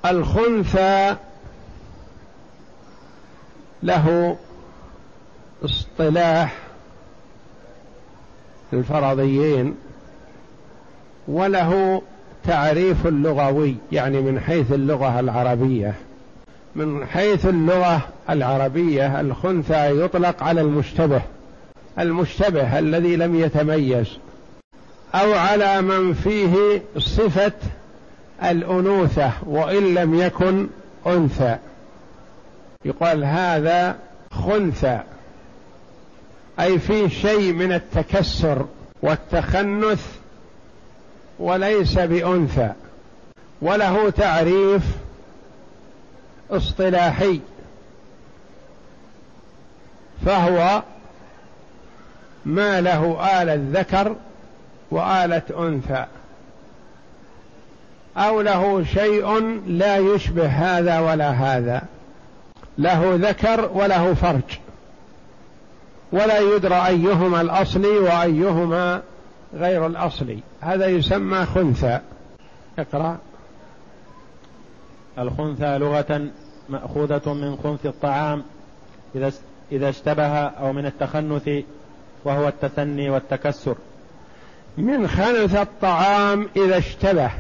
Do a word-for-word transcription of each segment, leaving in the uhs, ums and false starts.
الخنثى له اصطلاح الفرضيين وله تعريف لغوي، يعني من حيث اللغة العربية. من حيث اللغة العربية الخنثى يطلق على المشتبه، المشتبه الذي لم يتميز، أو على من فيه صفة الأنوثة وإن لم يكن أنثى، يقال هذا خنثى، أي فيه شيء من التكسر والتخنث وليس بأنثى. وله تعريف اصطلاحي، فهو ما له آلة ذكر وآلة أنثى، أو له شيء لا يشبه هذا ولا هذا، له ذكر وله فرج، ولا يدرى أيهما الأصلي وأيهما غير الأصلي، هذا يسمى خنثى. اقرأ. الخنثى لغة مأخوذة من خنث الطعام إذا اشتبه، أو من التخنث وهو التثني والتكسر. من خنث الطعام إذا اشتبه،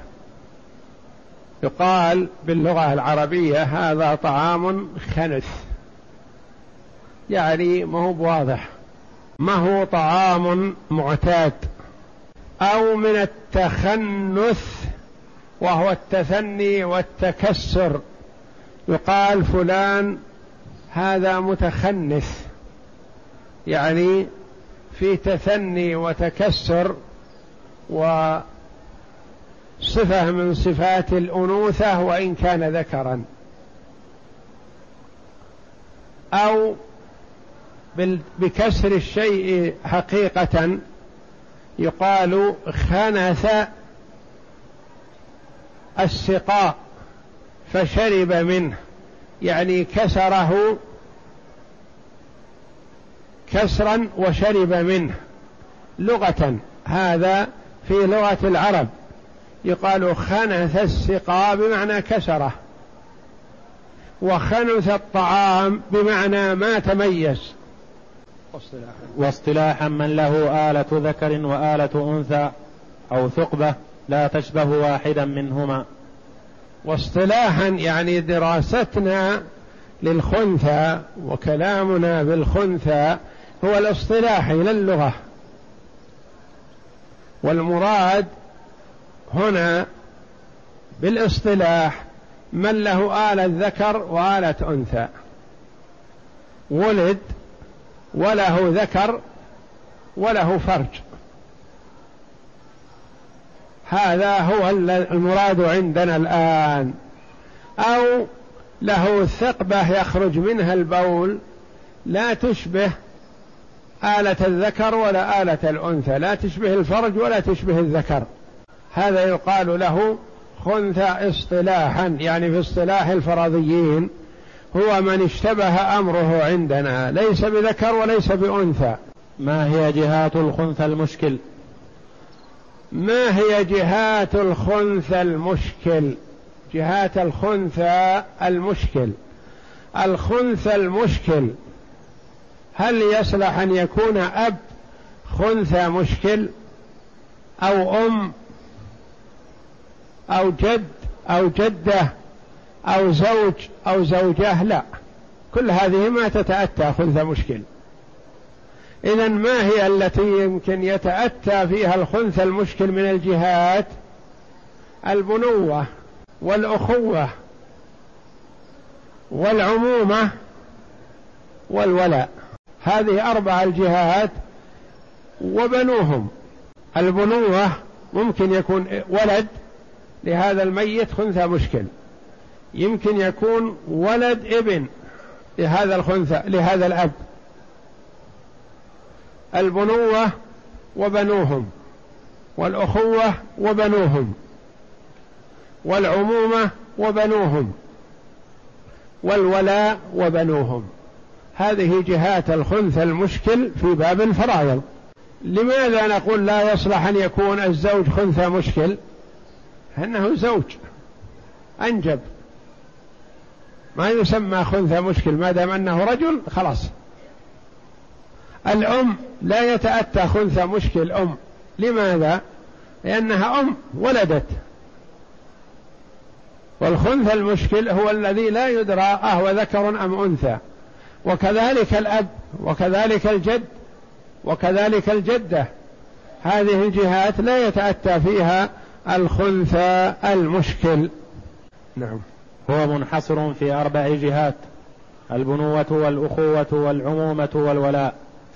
يقال باللغة العربية هذا طعام خنث، يعني ما هو بواضح، ما هو طعام معتاد. أو من التخنث وهو التثني والتكسر، يقال فلان هذا متخنث، يعني في تثني وتكسر وصفة من صفات الأنوثة وإن كان ذكرا. أو بكسر الشيء حقيقة، يقال خنث السقاء فشرب منه، يعني كسره كسرا وشرب منه. لغة هذا في لغة العرب يقال خنث السقاء بمعنى كسره، وخنث الطعام بمعنى ما تميز. واصطلاحا من له آلة ذكر وآلة أنثى أو ثقبة لا تشبه واحدا منهما. واصطلاحا يعني دراستنا للخنثى وكلامنا بالخنثى هو الاصطلاحي للغة، والمراد هنا بالاصطلاح من له آلة ذكر وآلة أنثى، ولد وله ذكر وله فرج، هذا هو المراد عندنا الآن. أو له ثقبة يخرج منها البول لا تشبه آلة الذكر ولا آلة الأنثى، لا تشبه الفرج ولا تشبه الذكر، هذا يقال له خنثى اصطلاحا، يعني في اصطلاح الفرضيين هو من اشتبه أمره عندنا، ليس بذكر وليس بأنثى. ما هي جهات الخنثى المشكل؟ ما هي جهات الخنثى المشكل؟ جهات الخنثى المشكل، الخنثى المشكل هل يصلح أن يكون أب خنثى مشكل، أو أم، أو جد، أو جدة، أو زوج، أو زوجة؟ لا، كل هذه ما تتأتى خنثى مشكل. إذن ما هي التي يمكن يتأتى فيها الخنثى المشكل من الجهات؟ البنوة والأخوة والعمومة والولاء، هذه أربع الجهات. وبنوهم، البنوة ممكن يكون ولد لهذا الميت خنثى مشكل، يمكن يكون ولد ابن لهذا الخنثى لهذا الأب. البنوة وبنوهم، والأخوة وبنوهم، والعمومة وبنوهم، والولاء وبنوهم، هذه جهات الخنثى المشكل في باب الفرائض. لماذا نقول لا يصلح أن يكون الزوج خنثى مشكل؟ أنه زوج أنجب ما يسمى خنثى مشكل ما دام أنه رجل خلاص. الأم لا يتأتى خنثى مشكل أم، لماذا؟ لأنها أم ولدت، والخنثى المشكل هو الذي لا يدرى أهو ذكر أم أنثى، وكذلك الأب وكذلك الجد وكذلك الجدة، هذه الجهات لا يتأتى فيها الخنثى المشكل. نعم. هو منحصر في أربع جهات: البنوة والأخوة والعمومة والولاء،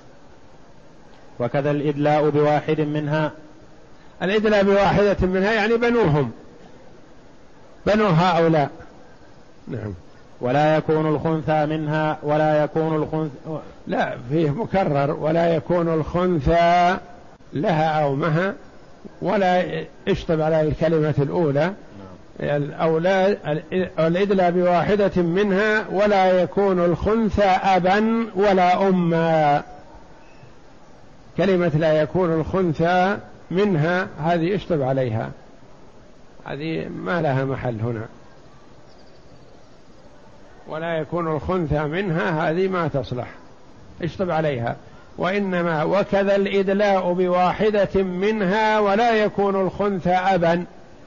وكذا الإدلاء بواحد منها. الإدلاء بواحدة منها يعني بنوهم، بنو هؤلاء. نعم. ولا يكون الخنثى منها ولا يكون الخنثى، لا فيه مكرر، ولا يكون الخنثى لها أو مها، ولا اشطب على الكلمة الأولى. الأولاد الإدلاء بواحدة منها، ولا يكون الخنثى أبا ولا أما. كلمة لا يكون الخنثى منها هذه اشطب عليها، هذه ما لها محل هنا. ولا يكون الخنثى منها هذه ما تصلح، اشطب عليها. وإنما وكذا الإدلاء بواحدة منها، ولا يكون الخنثى أبا،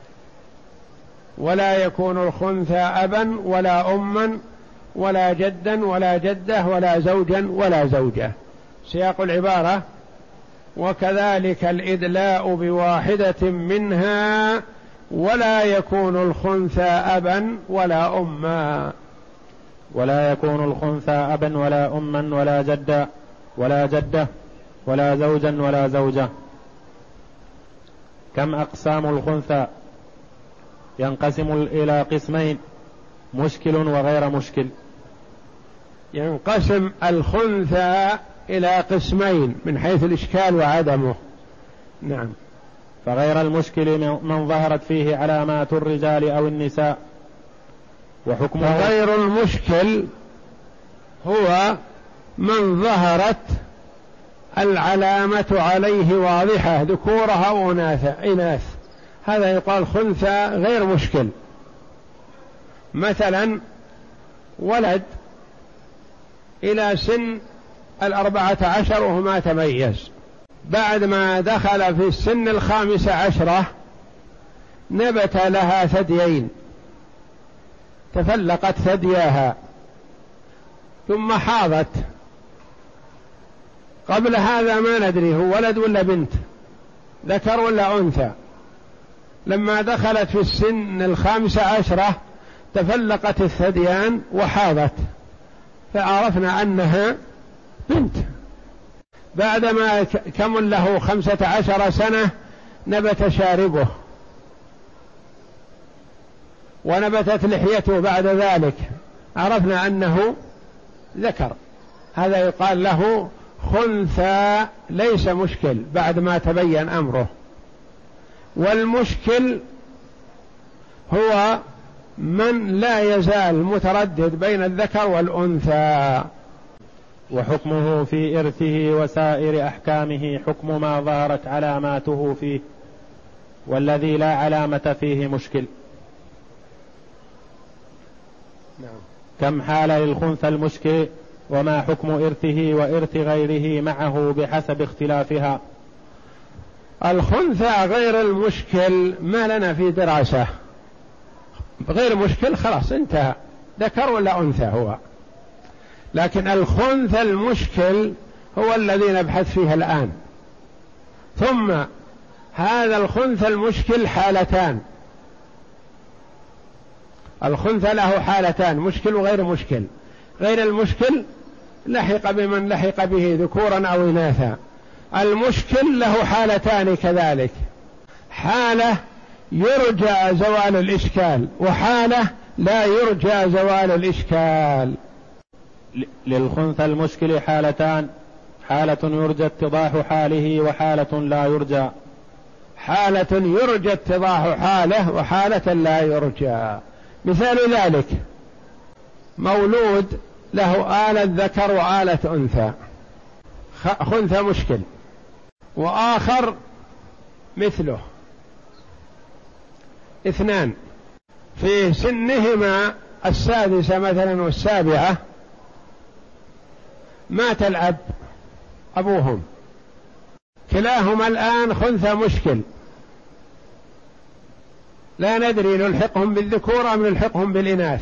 ولا يكون الخنثى أبا ولا أما ولا جدا ولا جدة ولا زوجا ولا زوجة. سياق العبارة: وكذلك الإدلاء بواحدة منها، ولا يكون الخنثى أبا ولا أما. ولا يكون الخنثى أبا ولا أما ولا جدا ولا جدة ولا زوجا ولا زوجة. كم أقسام الخنثى؟ ينقسم إلى قسمين: مشكل وغير مشكل. ينقسم الخنثى إلى قسمين من حيث الإشكال وعدمه. نعم. فغير المشكل من ظهرت فيه علامات الرجال أو النساء، وحكمه. فغير المشكل هو من ظهرت العلامة عليه واضحة، ذكورها أو إناث، هذا يقال خنثى غير مشكل. مثلا ولد إلى سن الأربعة عشر وهو ما تميز، بعد ما دخل في السن الخامسة عشرة نبت لها ثديين، تفلقت ثدياها ثم حاضت. قبل هذا ما ندري هو ولد ولا بنت، ذكر ولا أنثى. لما دخلت في السن الخامسة عشرة تفلقت الثديان وحاضت، فعرفنا أنها بنت. بعدما كمل له خمسة عشر سنة نبت شاربه ونبتت لحيته، بعد ذلك عرفنا أنه ذكر، هذا يقال له خنثى ليس مشكل بعد ما تبين أمره. والمشكل هو من لا يزال متردد بين الذكر والأنثى. وحكمه في إرثه وسائر أحكامه حكم ما ظهرت علاماته فيه، والذي لا علامة فيه مشكل. نعم. كم حال للخنثى المشكل، وما حكم إرثه وإرث غيره معه بحسب اختلافها. الخنثى غير المشكل ما لنا في دراسة، غير مشكل خلاص انتهى، ذكر ولا أنثى هو. لكن الخنثى المشكل هو الذي نبحث فيه الآن. ثم هذا الخنثى المشكل حالتان، الخنثى له حالتان: مشكل وغير مشكل. غير المشكل لحق بمن لحق به ذكورا أو إناثا. المشكل له حالتان كذلك، حالة يرجى زوال الإشكال وحالة لا يرجى زوال الإشكال. للخنثى المشكل حالتان: حالة يرجى اتضاح حاله وحالة لا يرجى. حالة يرجى اتضاح حاله وحالة لا يرجى. مثال ذلك مولود له آلة ذكر وآلة أنثى، خنثى مشكل، وآخر مثله، اثنان في سنهما السادسة مثلا والسابعة مات الأب أبوهم، كلاهما الآن خنثى مشكل، لا ندري نلحقهم بالذكور أم نلحقهم بالإناث.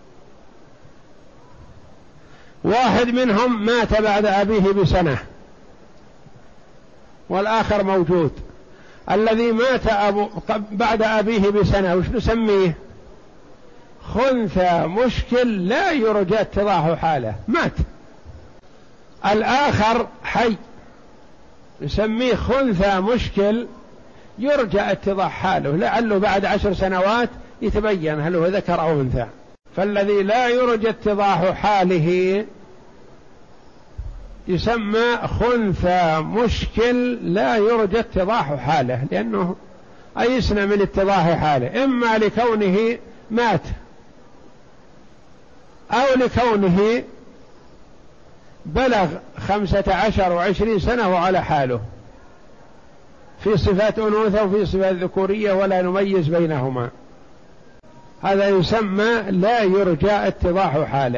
واحد منهم مات بعد أبيه بسنة والآخر موجود. الذي مات أبو بعد أبيه بسنة وش نسميه؟ خنثى مشكل لا يرجى اتضاح حاله، مات. الآخر حي نسميه خنثى مشكل يرجى اتضاح حاله، لعله بعد عشر سنوات يتبين هل هو ذكر أو أنثى. فالذي لا يرجى اتضاح حاله يسمى خنثى مشكل لا يرجى اتضاح حاله، لأنه أيسنا من اتضاح حاله، إما لكونه مات أو لكونه بلغ خمسة عشر وعشرين سنة وعلى حاله في صفات أنوثة وفي صفات ذكورية ولا نميز بينهما، هذا يسمى لا يرجى اتضاح حاله.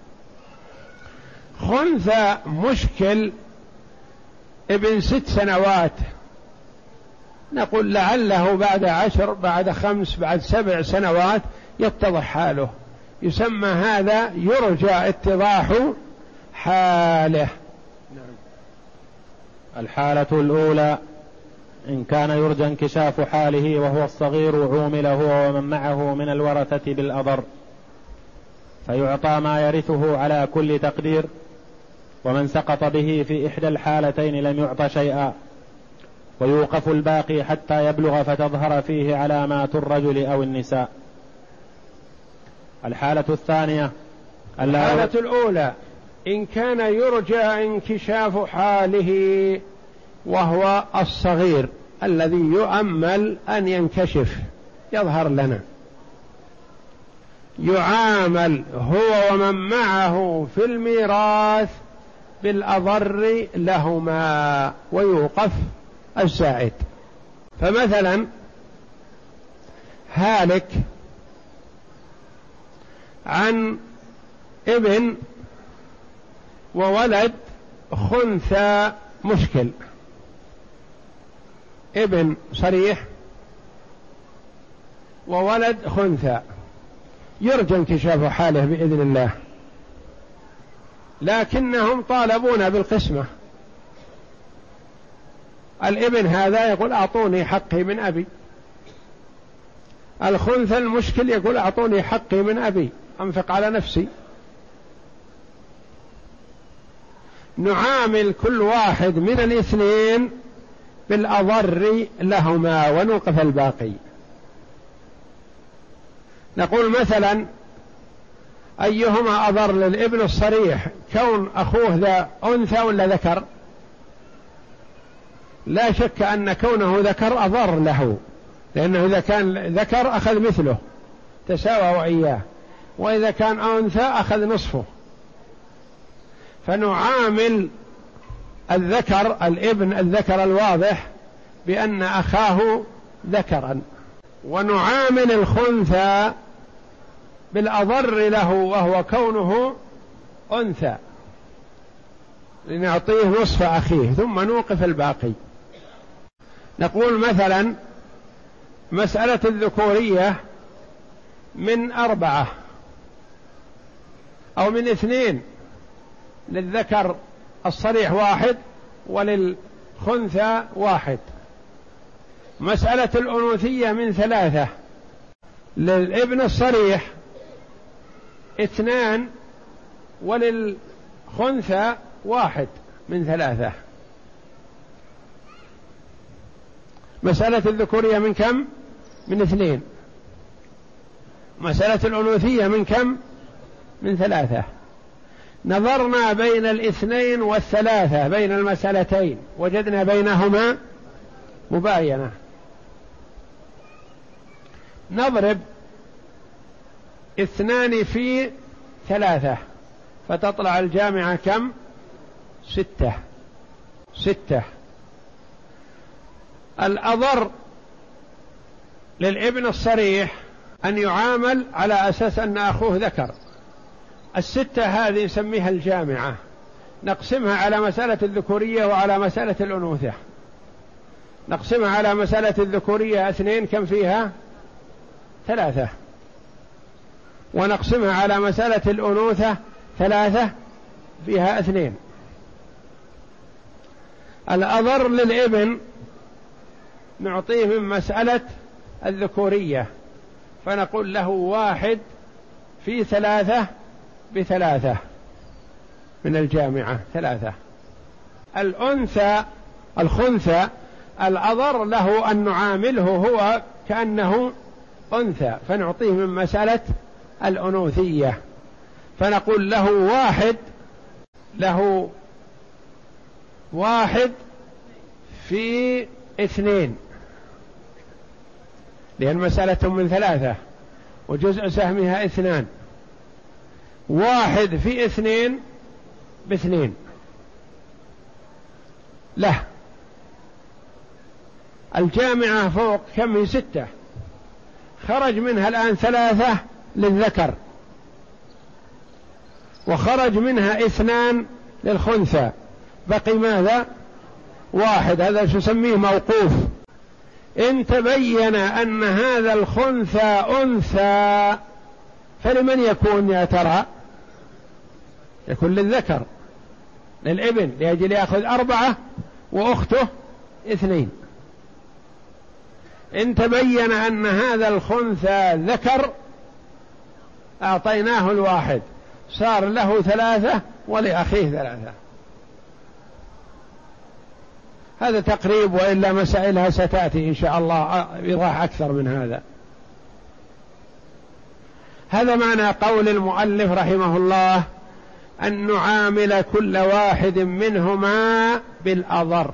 خنثى مشكل ابن ست سنوات نقول لعله بعد عشر بعد خمس بعد سبع سنوات يتضح حاله، يسمى هذا يرجى اتضاح حاله. الحالة الأولى إن كان يرجى انكشاف حاله وهو الصغير عومل هو ومن معه من الورثة بالأضر، فيعطى ما يرثه على كل تقدير، ومن سقط به في إحدى الحالتين لم يعط شيئا، ويوقف الباقي حتى يبلغ فتظهر فيه علامات الرجل أو النساء. الحالة الثانية الحالة الأولى إن كان يرجى انكشاف حاله وهو الصغير الذي يؤمل أن ينكشف يظهر لنا، يعامل هو ومن معه في الميراث بالأضر لهما ويوقف الزائد. فمثلا هالك عن ابن وولد خنثى مشكل، ابن صريح وولد خنثى، يرجى انكشاف حاله بإذن الله، لكنهم طالبون بالقسمة. الابن هذا يقول أعطوني حقي من أبي، الخنثى المشكل يقول أعطوني حقي من أبي أنفق على نفسي. نعامل كل واحد من الاثنين بالأضر لهما ونوقف الباقي. نقول مثلا أيهما أضر للابن الصريح، كون أخوه ذا أنثى ولا ذكر؟ لا شك أن كونه ذكر أضر له، لأنه إذا كان ذكر أخذ مثله تساوى وإياه، وإذا كان أنثى أخذ نصفه. فنعامل الذكر الابن الذكر الواضح بأن أخاه ذكرا، ونعامل الخنثى بالأضر له وهو كونه أنثى لنعطيه نصف أخيه ثم نوقف الباقي. نقول مثلا مسألة الذكورية من أربعة أو من اثنين، للذكر الصريح واحد وللخنثى واحد. مسألة الأنوثية من ثلاثة، للابن الصريح اثنان وللخنثى واحد من ثلاثة. مسألة الذكورية من كم؟ من اثنين. مسألة الأنوثية من كم؟ من ثلاثة. نظرنا بين الاثنين والثلاثة بين المسألتين وجدنا بينهما مباينة. نضرب اثنان في ثلاثة فتطلع الجامعة كم؟ ستة. ستة. الأضر للابن الصريح أن يعامل على أساس أن أخوه ذكر. الستة هذه نسميها الجامعة، نقسمها على مسألة الذكورية وعلى مسألة الأنوثة. نقسمها على مسألة الذكورية اثنين، كم فيها؟ ثلاثة. ونقسمها على مسألة الأنوثة ثلاثة، فيها اثنين. الأضر للابن نعطيه من مسألة الذكورية، فنقول له واحد في ثلاثة بثلاثة من الجامعة ثلاثة. الأنثى الخنثى الأضر له أن نعامله هو كأنه أنثى، فنعطيه من مسألة الأنوثية، فنقول له واحد له واحد في اثنين، لأن مسألة من ثلاثة وجزء سهمها اثنان. واحد في اثنين باثنين له. الجامعة فوق كم هي؟ ستة، خرج منها الآن ثلاثة للذكر، وخرج منها اثنان للخنثى، بقي ماذا؟ واحد. هذا شو نسميه؟ موقوف. إن تبين أن هذا الخنثى أنثى فلمن يكون يا ترى؟ يكون للذكر، للابن، لأجل يأخذ أربعة وأخته اثنين. إن تبين أن هذا الخنثى ذكر أعطيناه الواحد، صار له ثلاثة ولأخيه ثلاثة. هذا تقريب، وإلا مسائلها ستأتي إن شاء الله إيضاح أكثر من هذا. هذا معنى قول المؤلف رحمه الله أن نعامل كل واحد منهما بالأضر،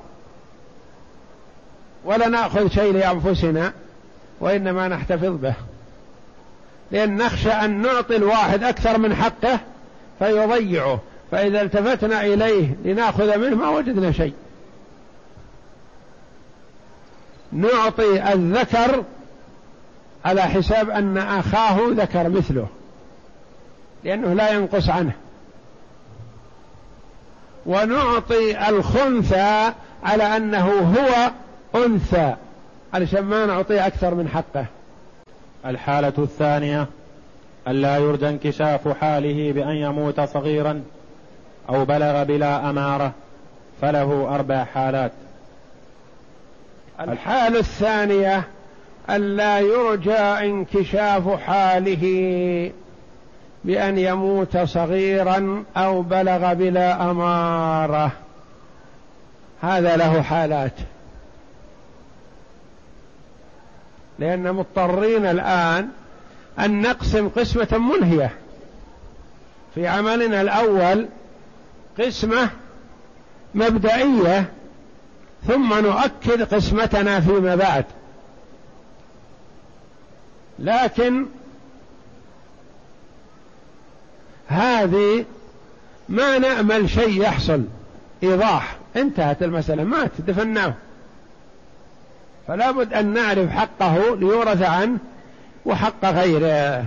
ولا نأخذ شيء لأنفسنا، وإنما نحتفظ به، لأن نخشى أن نعطي الواحد أكثر من حقه فيضيعه، فإذا التفتنا إليه لنأخذ منه ما وجدنا شيء. نعطي الذكر على حساب أن أخاه ذكر مثله، لأنه لا ينقص عنه، ونعطي الخنثى على أنه هو أنثى علشان ما نعطيه أكثر من حقه. الحالة الثانية ألا يرجى انكشاف حاله بأن يموت صغيرا أو بلغ بلا أمارة، فله أربع حالات. الحالة الثانية ألا يرجى انكشاف حاله بأن يموت صغيرا أو بلغ بلا أمارة، هذا له حالات، لأن مضطرين الآن أن نقسم قسمة منهية. في عملنا الأول قسمة مبدئية، ثم نؤكد قسمتنا فيما بعد، لكن هذه ما نأمل شيء يحصل إيضاح، انتهت المسألة، مات دفناه، فلا بد أن نعرف حقه ليورث عنه وحق غيره.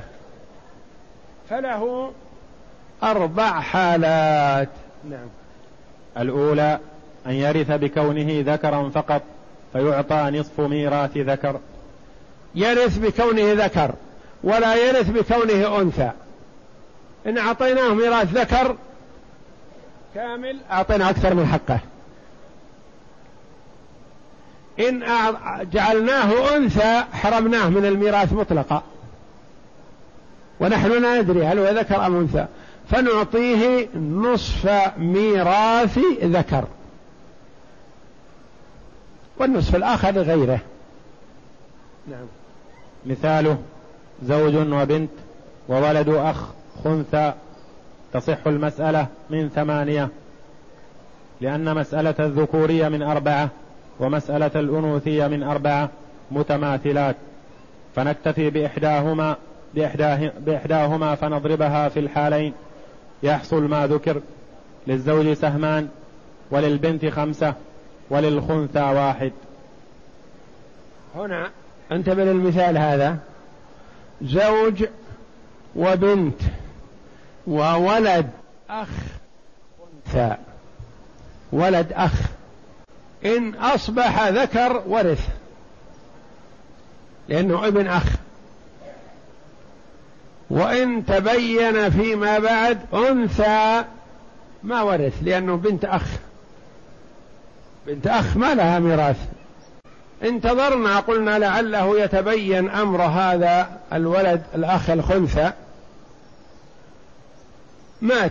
فله أربع حالات. نعم. الأولى أن يرث بكونه ذكرا فقط فيعطى نصف ميراث ذكر. يرث بكونه ذكر ولا يرث بكونه أنثى. إن أعطيناه ميراث ذكر كامل أعطينا أكثر من حقه، إن جعلناه أنثى حرمناه من الميراث مطلقا، ونحن لا ندري هل هو ذكر أم أنثى، فنعطيه نصف ميراث ذكر والنصف الآخر لغيره. نعم. مثاله زوج وبنت وولد أخ خنثى، تصح المسألة من ثمانية، لأن مسألة الذكورية من أربعة ومسألة الأنوثية من أربعة متماثلات، فنكتفي بإحداهما, بإحداه بإحداهما فنضربها في الحالين، يحصل ما ذكر. للزوج سهمان، وللبنت خمسة، وللخنثى واحد. هنا انتبه للمثال هذا، زوج وبنت وولد أخ أنثى، ولد أخ إن أصبح ذكر ورث لأنه ابن أخ، وإن تبين فيما بعد أنثى ما ورث لأنه بنت أخ، بنت أخ ما لها ميراث. انتظرنا قلنا لعله يتبين أمر هذا الولد الأخ الخنثى، مات،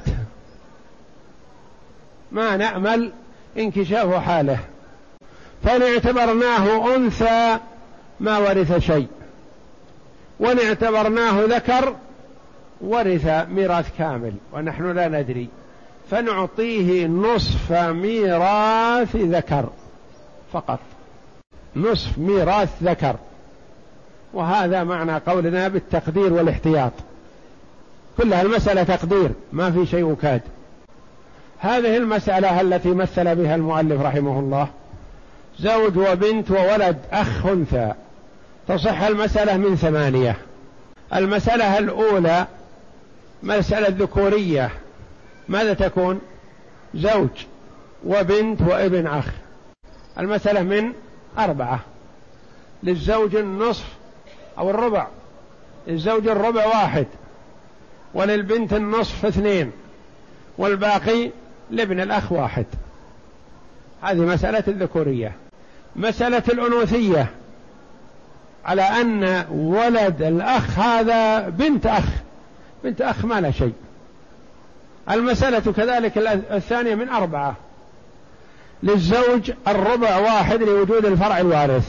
ما نأمل انكشاف حاله، فإن اعتبرناه أنثى ما ورث شيء، وإن اعتبرناه ذكر ورث ميراث كامل ونحن لا ندري، فنعطيه نصف ميراث ذكر فقط، نصف ميراث ذكر. وهذا معنى قولنا بالتقدير والاحتياط، كلها المسألة تقدير ما في شيء وكاد. هذه المسألة التي مثل بها المؤلف رحمه الله زوج وبنت وولد أخ أنثى، تصح المسألة من ثمانية. المسألة الأولى مسألة ذكورية، ماذا تكون؟ زوج وبنت وابن أخ. المسألة من أربعة، للزوج النصف أو الربع، للزوج الربع واحد، وللبنت النصف اثنين، والباقي لابن الأخ واحد. هذه مسألة الذكورية. مسألة الأنوثية على أن ولد الأخ هذا بنت أخ، بنت أخ ما لا شيء. المسألة كذلك الثانية من أربعة، للزوج الربع واحد لوجود الفرع الوارث،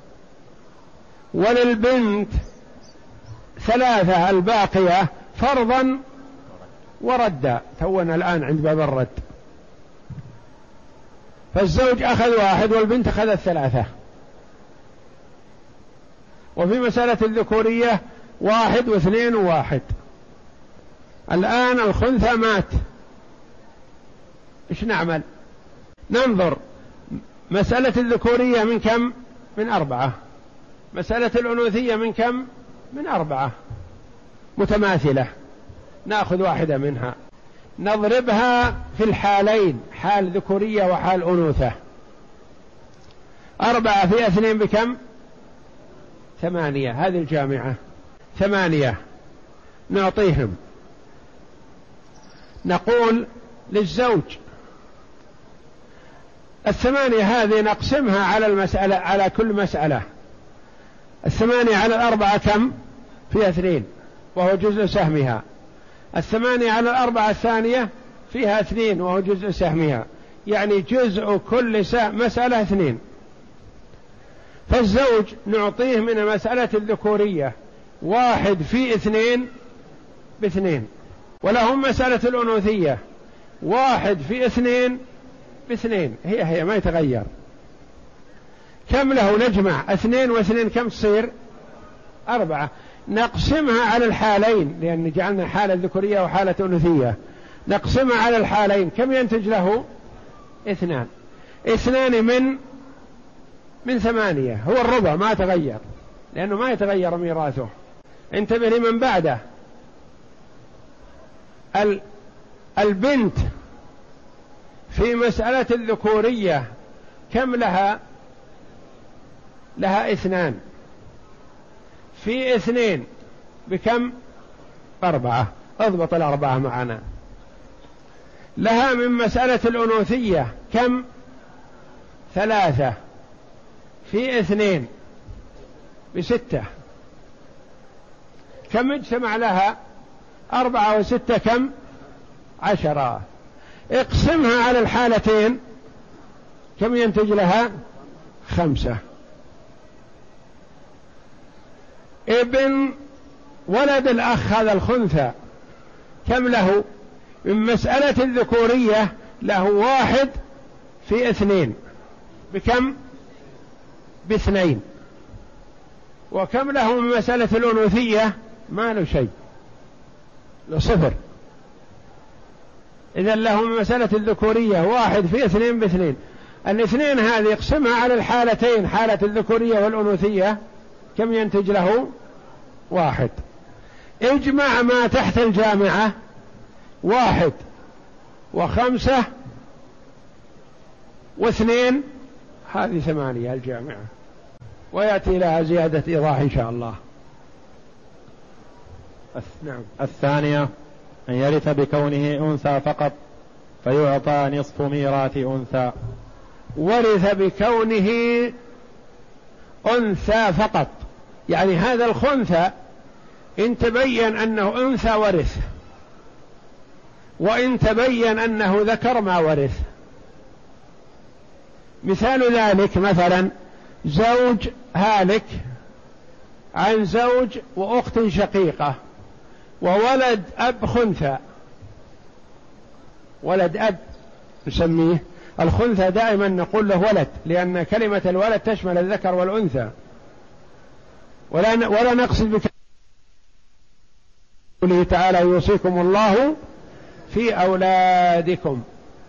وللبنت ثلاثة الباقية فرضا وردا، تونا الآن عند باب الرد. فالزوج أخذ واحد والبنت أخذت ثلاثة. وفي مسألة الذكورية واحد واثنين وواحد. الآن الخنثى مات، إيش نعمل؟ ننظر، مسألة الذكورية من كم؟ من أربعة. مسألة الأنوثية من كم؟ من أربعة متماثلة، نأخذ واحدة منها نضربها في الحالين، حال ذكورية وحال أنوثة. أربعة في اثنين بكم؟ ثمانية، هذه الجامعة ثمانية نعطيهم. نقول للزوج الثمانية هذه نقسمها على المسألة، على كل مسألة. الثمانية على الأربعة كم؟ فيها اثنين وهو جزء سهمها. الثمانية على الأربعة الثانية فيها اثنين وهو جزء سهمها، يعني جزء كل مسألة اثنين. فالزوج نعطيه من المسألة الذكورية واحد في اثنين باثنين، ولهم مسألة الأنوثية واحد في اثنين باثنين، هي هي ما يتغير. كم له؟ نجمع اثنين واثنين كم تصير؟ أربعة. نقسمها على الحالين لأن جعلنا حالة ذكورية وحالة أنوثية، نقسمها على الحالين كم ينتج له؟ اثنان. اثنان من من ثمانية، هو الربع ما تغير لأنه ما يتغير ميراثه. انتبه لمن بعده. البنت في مسألة الذكورية كم لها؟ لها اثنان في اثنين بكم؟ أربعة. اضبط الأربعة معنا. لها من مسألة الأنوثية كم؟ ثلاثة في اثنين بستة. كم اجتمع لها؟ أربعة وستة كم؟ عشرة. اقسمها على الحالتين كم ينتج لها؟ خمسة. ابن ولد الأخ هذا الخنثى كم له؟ من مسألة الذكورية له واحد في اثنين بكم؟ باثنين. وكم له من مسألة الأنوثية؟ ما له شيء، صفر. إذن له من مسألة الذكورية واحد في اثنين باثنين. الاثنين هذه يقسمها على الحالتين، حالة الذكورية والأنوثية كم ينتج له؟ واحد. اجمع ما تحت الجامعة واحد وخمسة واثنين، هذه ثمانية الجامعة، ويأتي لها زيادة إيضاح إن شاء الله. نعم. الثانية أن يرث بكونه أنثى فقط فيعطى نصف ميراث أنثى. ورث بكونه أنثى فقط، يعني هذا الخنثى إن تبين أنه أنثى ورث، وإن تبين أنه ذكر ما ورث. مثال ذلك مثلا زوج هالك عن زوج وأخت شقيقة وولد أب خنثى، ولد أب نسميه الخنثى، دائما نقول له ولد لأن كلمة الولد تشمل الذكر والأنثى، ولا ولا نقصد بقوله تعالى يوصيكم الله في أولادكم.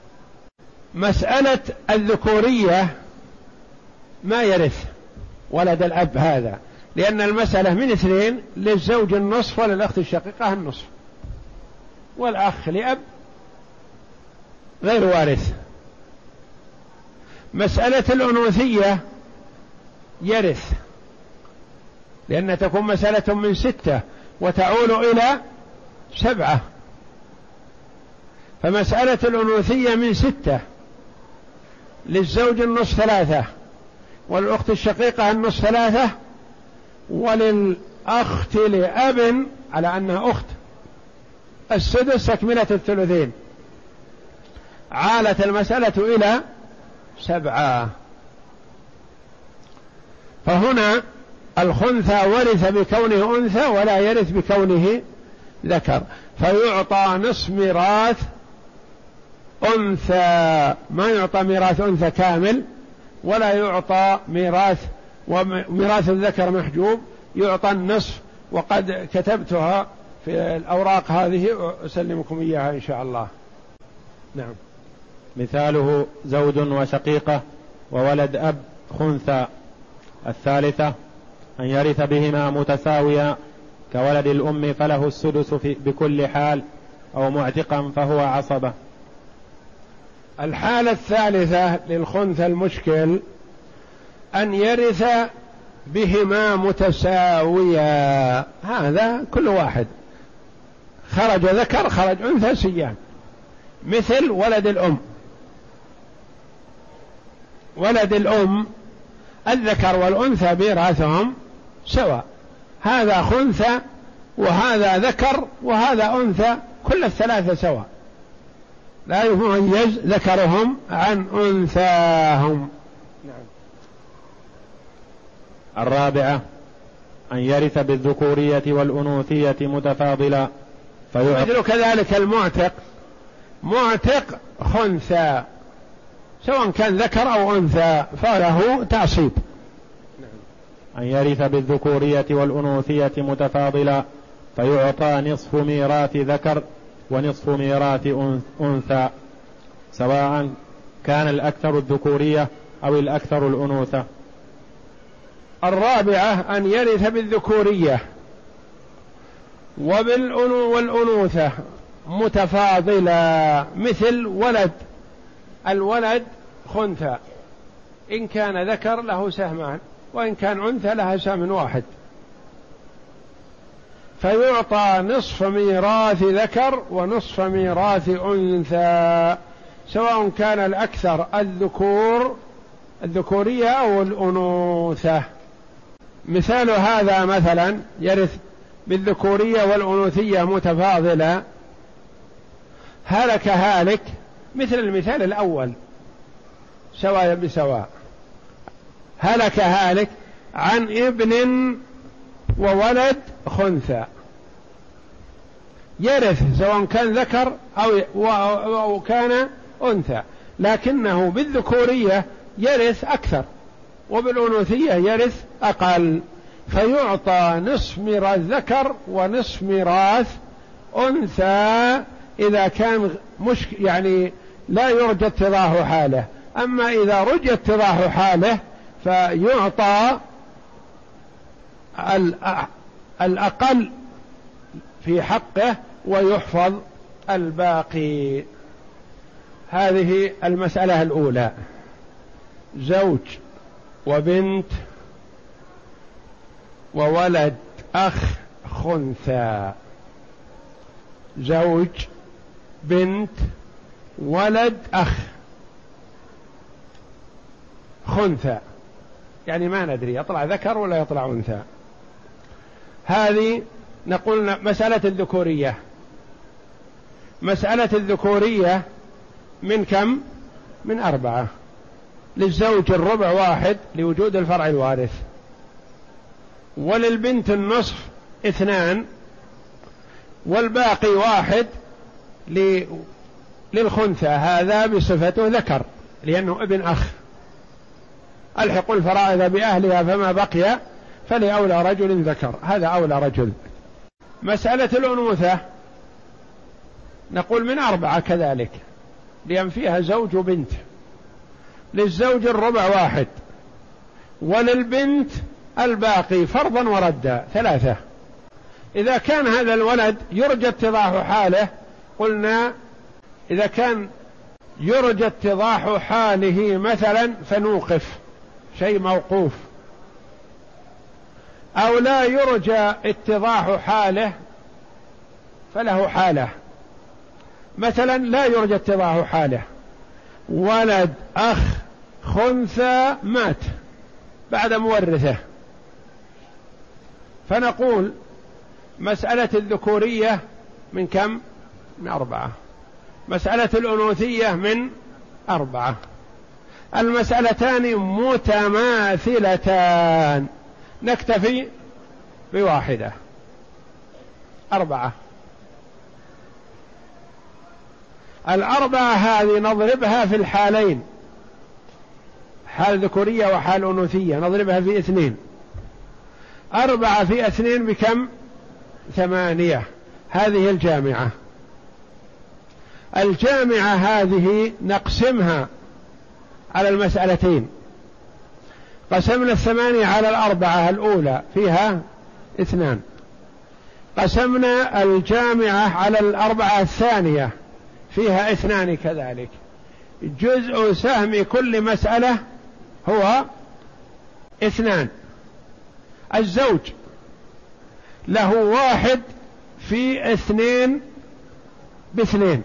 مسألة الذكورية ما يرث ولد الأب هذا، لأن المسألة من اثنين، للزوج النصف وللأخت الشقيقة النصف، والأخ لأب غير وارث. مسألة الأنوثية يرث، لأن تكون مسألة من ستة وتعول إلى سبعة، فمسألة الأنوثية من ستة، للزوج النصف ثلاثة، والأخت الشقيقة النصف ثلاثة، وللأخت لأب على أنها أخت السدس تكملة الثلثين، عالت المسألة إلى سبعة. فهنا الخنثى ورث بكونه أنثى ولا يرث بكونه ذكر، فيعطى نصف ميراث أنثى، ما يعطى ميراث أنثى كامل، ولا يعطى ميراث وميراث الذكر محجوب، يعطى النصف. وقد كتبتها في الأوراق هذه، أسلمكم إياها إن شاء الله. نعم. مثاله زوج وشقيقة وولد أب خنثى. الثالثة أن يرث بهما متساويا كولد الأم فله السدس بكل حال، أو معتقا فهو عصبة. الحالة الثالثة للخنثى المشكل أن يرث بهما متساويا، هذا كل واحد خرج ذكر خرج أنثى سيان، مثل ولد الأم. ولد الأم الذكر والأنثى ميراثهم سواء، هذا خنثى وهذا ذكر وهذا أنثى، كل الثلاثة سواء، لا يميز ذكرهم عن أنثاهم. نعم. الرابعة أن يرث بالذكورية والأنوثية متفاضلا فيعطى. مثل كذلك المعتق، معتق خنثى سواء كان ذكر أو أنثى فله تعصيب. أن يرث بالذكورية والأنوثية متفاضلا فيعطى نصف ميراث ذكر ونصف ميراث أنثى، سواء كان الأكثر الذكورية أو الأكثر الأنوثة. الرابعة أن يرث بالذكورية والأنوثة متفاضلا، مثل ولد الولد خنثى، إن كان ذكر له سهمان، وإن كان أنثى لها سهم واحد، فيعطى نصف ميراث ذكر ونصف ميراث أنثى، سواء كان الأكثر الذكور الذكورية أو الأنوثة. مثال هذا مثلا يرث بالذكورية والأنوثية متفاضلة، هلك هالك مثل المثال الأول سواء بسواء، هلك هالك عن ابن وولد خنثى، يرث سواء كان ذكر أو كان أنثى، لكنه بالذكورية يرث أكثر وبالأنوثية يرث أقل، فيعطى نصف ميراث ذكر ونصف ميراث أنثى إذا كان مش يعني لا يرجى اتضاح حاله. أما إذا رجى اتضاح حاله فيعطى الأقل في حقه ويحفظ الباقي. هذه المسألة الأولى. زوج وبنت وولد أخ خنثى. زوج بنت ولد أخ خنثى، يعني ما ندري يطلع ذكر ولا يطلع أنثى. هذه نقول مسألة الذكورية. مسألة الذكورية من كم؟ من أربعة. للزوج الربع واحد لوجود الفرع الوارث، وللبنت النصف اثنان، والباقي واحد للخنثى، هذا بصفته ذكر لأنه ابن أخ. ألحقوا الفرائض بأهلها فما بقي فلأولى رجل ذكر، هذا أولى رجل. مسألة الأنوثة نقول من أربعة كذلك، لأن فيها زوج وبنت. للزوج الربع واحد، وللبنت الباقي فرضا وردا ثلاثة. إذا كان هذا الولد يرجى اتضاح حاله، قلنا إذا كان يرجى اتضاح حاله مثلا فنوقف شيء موقوف، أو لا يرجى اتضاح حاله فله حالة. مثلا لا يرجى اتضاح حاله، ولد أخ خنثى مات بعد مورثه، فنقول مسألة الذكورية من كم؟ من أربعة. مسألة الأنوثية من أربعة. المسألتان متماثلتان، نكتفي بواحدة. أربعة. الأربعة هذه نضربها في الحالين، حال ذكورية وحال أنوثية، نضربها في اثنين. أربعة في اثنين بكم؟ ثمانية. هذه الجامعة. الجامعة هذه نقسمها على المسألتين. قسمنا الثمانية على الأربعة الأولى فيها اثنان، قسمنا الجامعة على الأربعة الثانية فيها اثنان كذلك. جزء سهم كل مسألة هو اثنان. الزوج له واحد في اثنين باثنين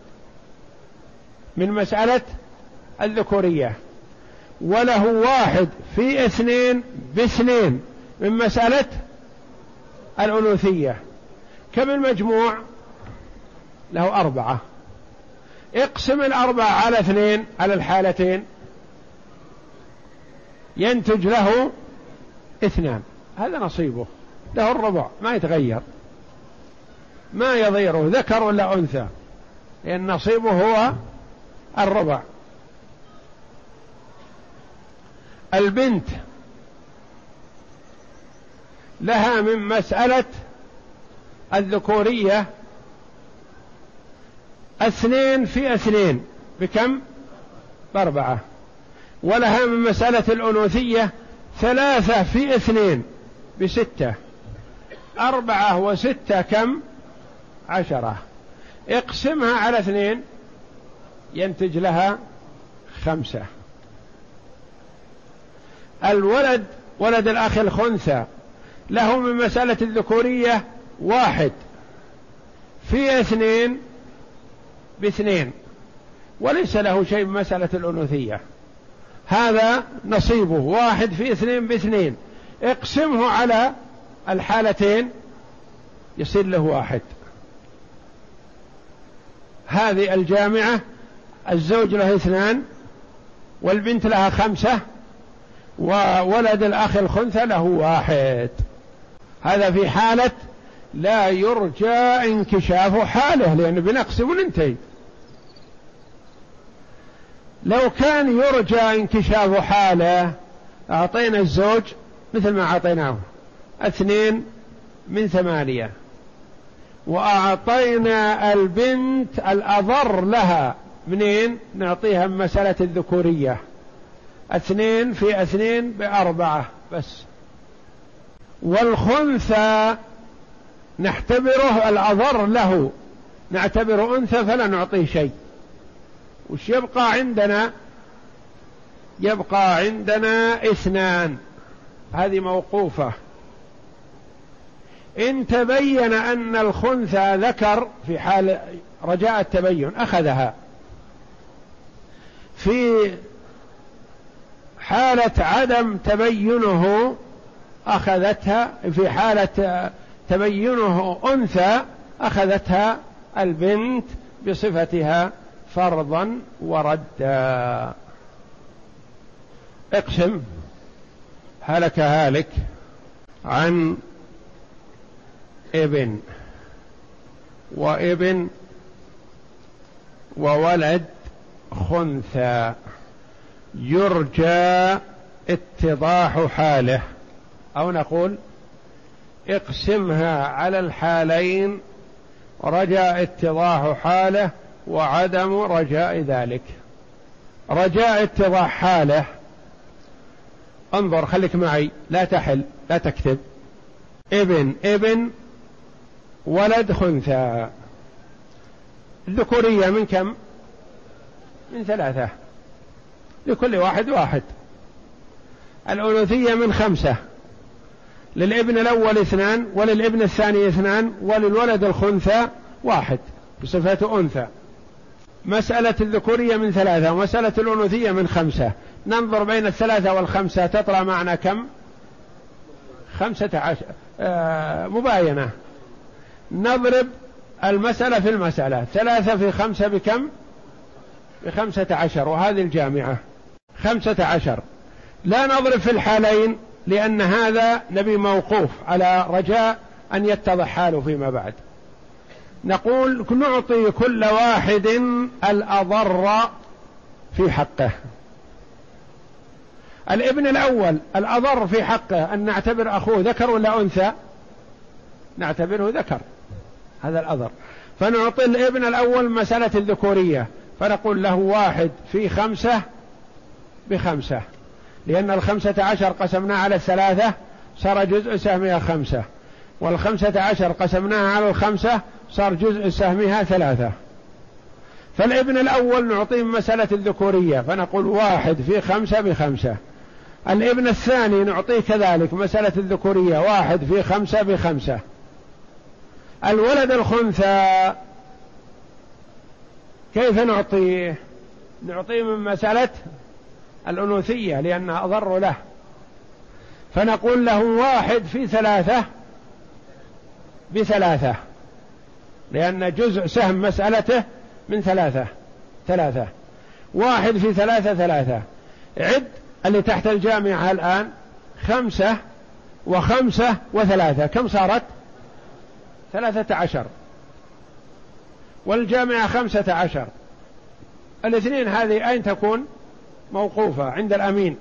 من مسألة الذكورية، وله واحد في اثنين باثنين من مسألة الأنوثية. كم المجموع؟ له أربعة. اقسم الأربعة على اثنين على الحالتين ينتج له اثنان، هذا نصيبه، له الربع ما يتغير، ما يضيره ذكر ولا أنثى، لأن نصيبه هو الربع. البنت لها من مسألة الذكورية اثنين في اثنين بكم؟ بأربعة. ولها من مسألة الأنوثية ثلاثة في اثنين بستة. أربعة وستة كم؟ عشرة. اقسمها على اثنين ينتج لها خمسة. الولد ولد الأخ الخنثى له من مسألة الذكورية واحد في اثنين باثنين، وليس له شيء من مسألة الأنوثية، هذا نصيبه واحد في اثنين باثنين. اقسمه على الحالتين يصير له واحد. هذه الجامعة. الزوج له اثنان والبنت لها خمسة وولد الأخ الخنثى له واحد. هذا في حالة لا يرجى انكشاف حاله، لأنه بنقسم وننتهي. لو كان يرجى انكشاف حاله أعطينا الزوج مثل ما أعطيناه اثنين من ثمانية، وأعطينا البنت الأضر لها منين؟ نعطيها من مسألة الذكورية اثنين في اثنين بأربعة بس. والخنثى نعتبره الأضر له، نعتبر أنثى فلا نعطيه شيء. وش يبقى عندنا؟ يبقى عندنا اثنان، هذه موقوفة. إن تبين أن الخنثى ذكر في حال رجاء التبين أخذها، في حالة عدم تبينه أخذتها، في حالة تبينه أنثى أخذتها البنت بصفتها فرضا وردا. اقسم هلك هالك عن ابن وابن وولد خنثى يرجى اتضاح حاله، أو نقول اقسمها على الحالين رجاء اتضاح حاله وعدم رجاء ذلك. رجاء اتضاح حاله، انظر خليك معي لا تحل لا تكتب. ابن ابن ولد خنثى، الذكورية من كم؟ من ثلاثة، لكل واحد واحد. الأنوثية من خمسة، للابن الأول اثنان وللابن الثاني اثنان وللولد الخنثى واحد بصفة أنثى. مسألة الذكورية من ثلاثة ومسألة الأنوثية من خمسة. ننظر بين الثلاثة والخمسة تطلع معنا كم؟ خمسة عشر. آه مباينة. نضرب المسألة في المسألة، ثلاثة في خمسة بكم؟ بخمسة عشر، وهذه الجامعة خمسة عشر. لا نضرب في الحالين لأن هذا نبي موقوف على رجاء أن يتضح حاله فيما بعد. نقول نعطي كل واحد الأضر في حقه. الابن الأول الأضر في حقه أن نعتبر أخوه ذكر ولا أنثى؟ نعتبره ذكر، هذا الأضر. فنعطي الابن الأول مسألة الذكورية، فنقول له واحد في خمسة بخمسة، لأن الخمسة عشر قسمناها على الثلاثة صار جزء سهمها خمسة، والخمسة عشر قسمناها على الخمسة صار جزء سهمها ثلاثة. فالابن الأول نعطيه مسألة الذكورية فنقول واحد في خمسة بخمسة. الابن الثاني نعطيه كذلك مسألة الذكورية واحد في خمسة بخمسة. الولد الخنثى كيف نعطيه؟ نعطيه من مسألة الأنوثية لأنها أضر له، فنقول له واحد في ثلاثة بثلاثة، لأن جزء سهم مسألته من ثلاثة ثلاثة. واحد في ثلاثة ثلاثة. عد اللي تحت الجامعة الآن خمسة وخمسة وثلاثة، كم صارت؟ ثلاثة عشر. والجامعة خمسة عشر. الاثنين هذه أين تكون؟ موقوفة عند الأمين،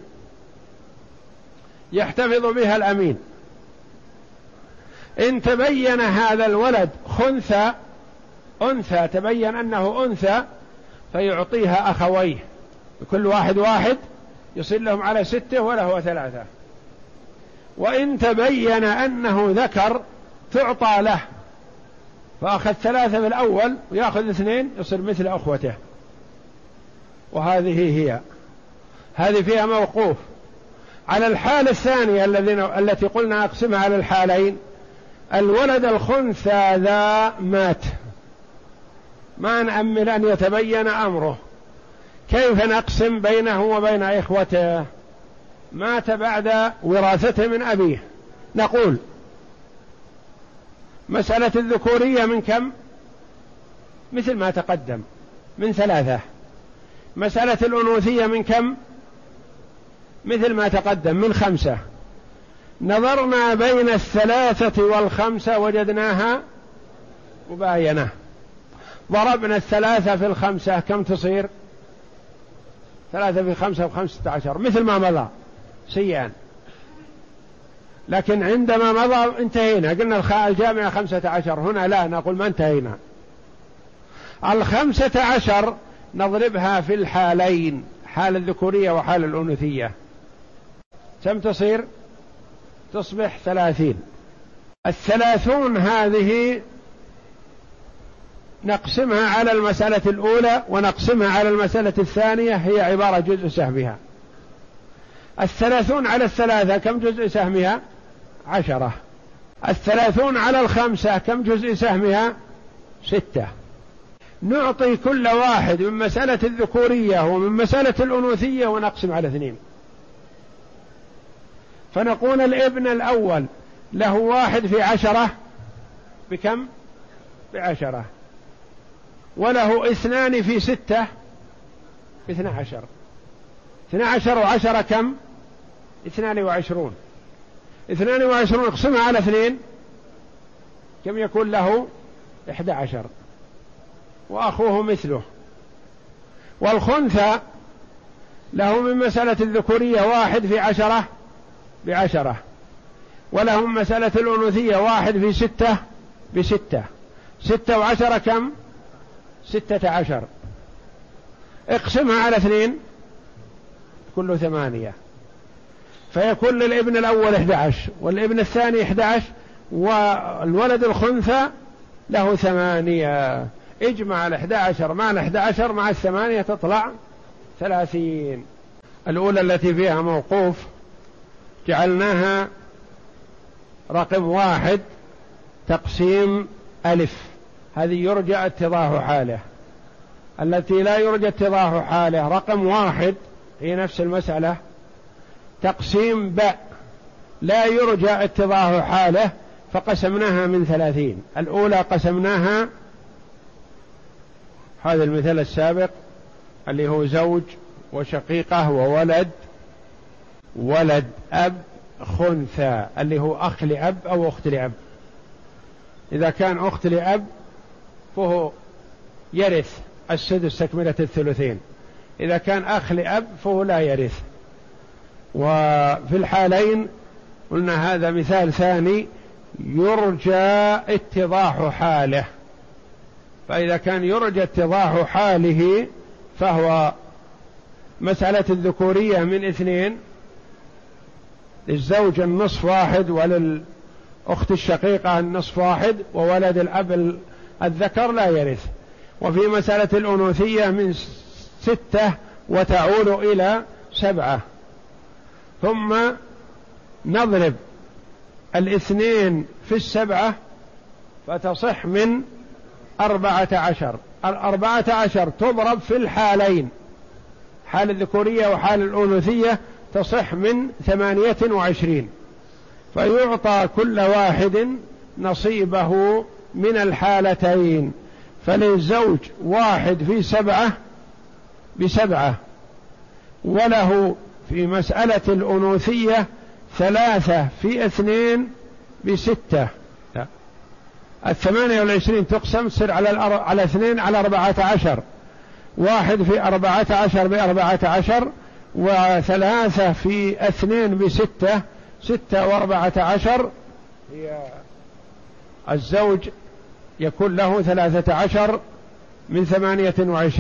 يحتفظ بها الأمين. إن تبين هذا الولد خنثى أنثى، تبين أنه أنثى، فيعطيها أخويه كل واحد واحد يصير لهم على ستة وله ثلاثة. وإن تبين أنه ذكر تعطى له، فأخذ ثلاثة في الأول ويأخذ اثنين يصير مثل أخوته. وهذه هي هذه فيها موقوف. على الحالة الثانية التي قلنا أقسمها على الحالين، الولد الخنثى ذا مات، ما نأمل أن يتبين أمره، كيف نقسم بينه وبين إخوته؟ مات بعد وراثته من أبيه. نقول مسألة الذكورية من كم؟ مثل ما تقدم من ثلاثة. مسألة الأنوثية من كم؟ مثل ما تقدم من خمسة. نظرنا بين الثلاثة والخمسة وجدناها مباينة، ضربنا الثلاثة في الخمسة كم تصير؟ ثلاثة في خمسة وخمسة عشر، مثل ما مضى سيان. لكن عندما مضى انتهينا، قلنا الجامعة خمسة عشر، هنا لا، نقول ما انتهينا. الخمسة عشر نضربها في الحالين، حال الذكورية وحال الأنوثية، كم تصير؟ تصبح ثلاثين. الثلاثون هذه نقسمها على المسألة الأولى ونقسمها على المسألة الثانية، هي عبارة جزء سهمها. الثلاثون على الثلاثة كم جزء سهمها؟ عشرة. الثلاثون على الخمسة كم جزء سهمها؟ ستة. نعطي كل واحد من مسألة الذكورية ومن مسألة الأنوثية ونقسم على اثنين، فنقول الابن الأول له واحد في عشرة بكم؟ بعشرة، وله اثنان في ستة باثنى عشر. اثنى عشر وعشرة كم؟ اثنان وعشرون. اثنان وعشرون اقسمها على اثنين كم يكون له؟ احدى عشر، وأخوه مثله. والخنثى له من مسألة الذكورية واحد في عشرة بعشرة، وله من مسألة الأنوثية واحد في ستة بستة. ستة وعشرة كم؟ ستة عشر. اقسمها على اثنين كله ثمانية، فيكون للابن الأول احدى عشر والابن الثاني احدى عشر، والولد الخنثى له ثمانية. اجمع الاحدى عشر مع الاحدى عشر مع الثمانية تطلع ثلاثين. الأولى التي فيها موقوف جعلناها رقم واحد تقسيم ألف، هذه يرجى اتضاح حاله. التي لا يرجى اتضاح حاله رقم واحد هي نفس المسألة تقسيم باء، لا يرجى اتضاح حاله، فقسمناها من ثلاثين. الأولى قسمناها هذا المثال السابق اللي هو زوج وشقيقة وولد، ولد أب خنثى اللي هو أخ لأب أو أخت لأب. إذا كان أخت لأب فهو يرث السدس تكملة الثلثين، إذا كان أخ لأب فهو لا يرث. وفي الحالين قلنا هذا مثال ثاني يرجى اتضاح حاله، فإذا كان يرجى اتضاح حاله فهو مسألة الذكورية من اثنين، للزوج النصف واحد وللأخت الشقيقة النصف واحد، وولد الأب الذكر لا يرث. وفي مسألة الأنوثية من ستة وتعود إلى سبعة، ثم نضرب الاثنين في السبعة فتصح من أربعة عشر. الأربعة عشر تضرب في الحالين، حال الذكورية وحال الأنوثية، تصح من ثمانية وعشرين، فيعطى كل واحد نصيبه من الحالتين. فللزوج واحد في سبعة بسبعة، وله في مسألة الأنوثية ثلاثة في اثنين بستة. لا. الثمانية والعشرين تقسم تصير على الأر... على اثنين على أربعة عشر، واحد في أربعة عشر بأربعة عشر، وثلاثة في اثنين بستة، ستة وأربعة عشر. هي الزوج يكون له ثلاثة عشر من ثمانية وعشرين.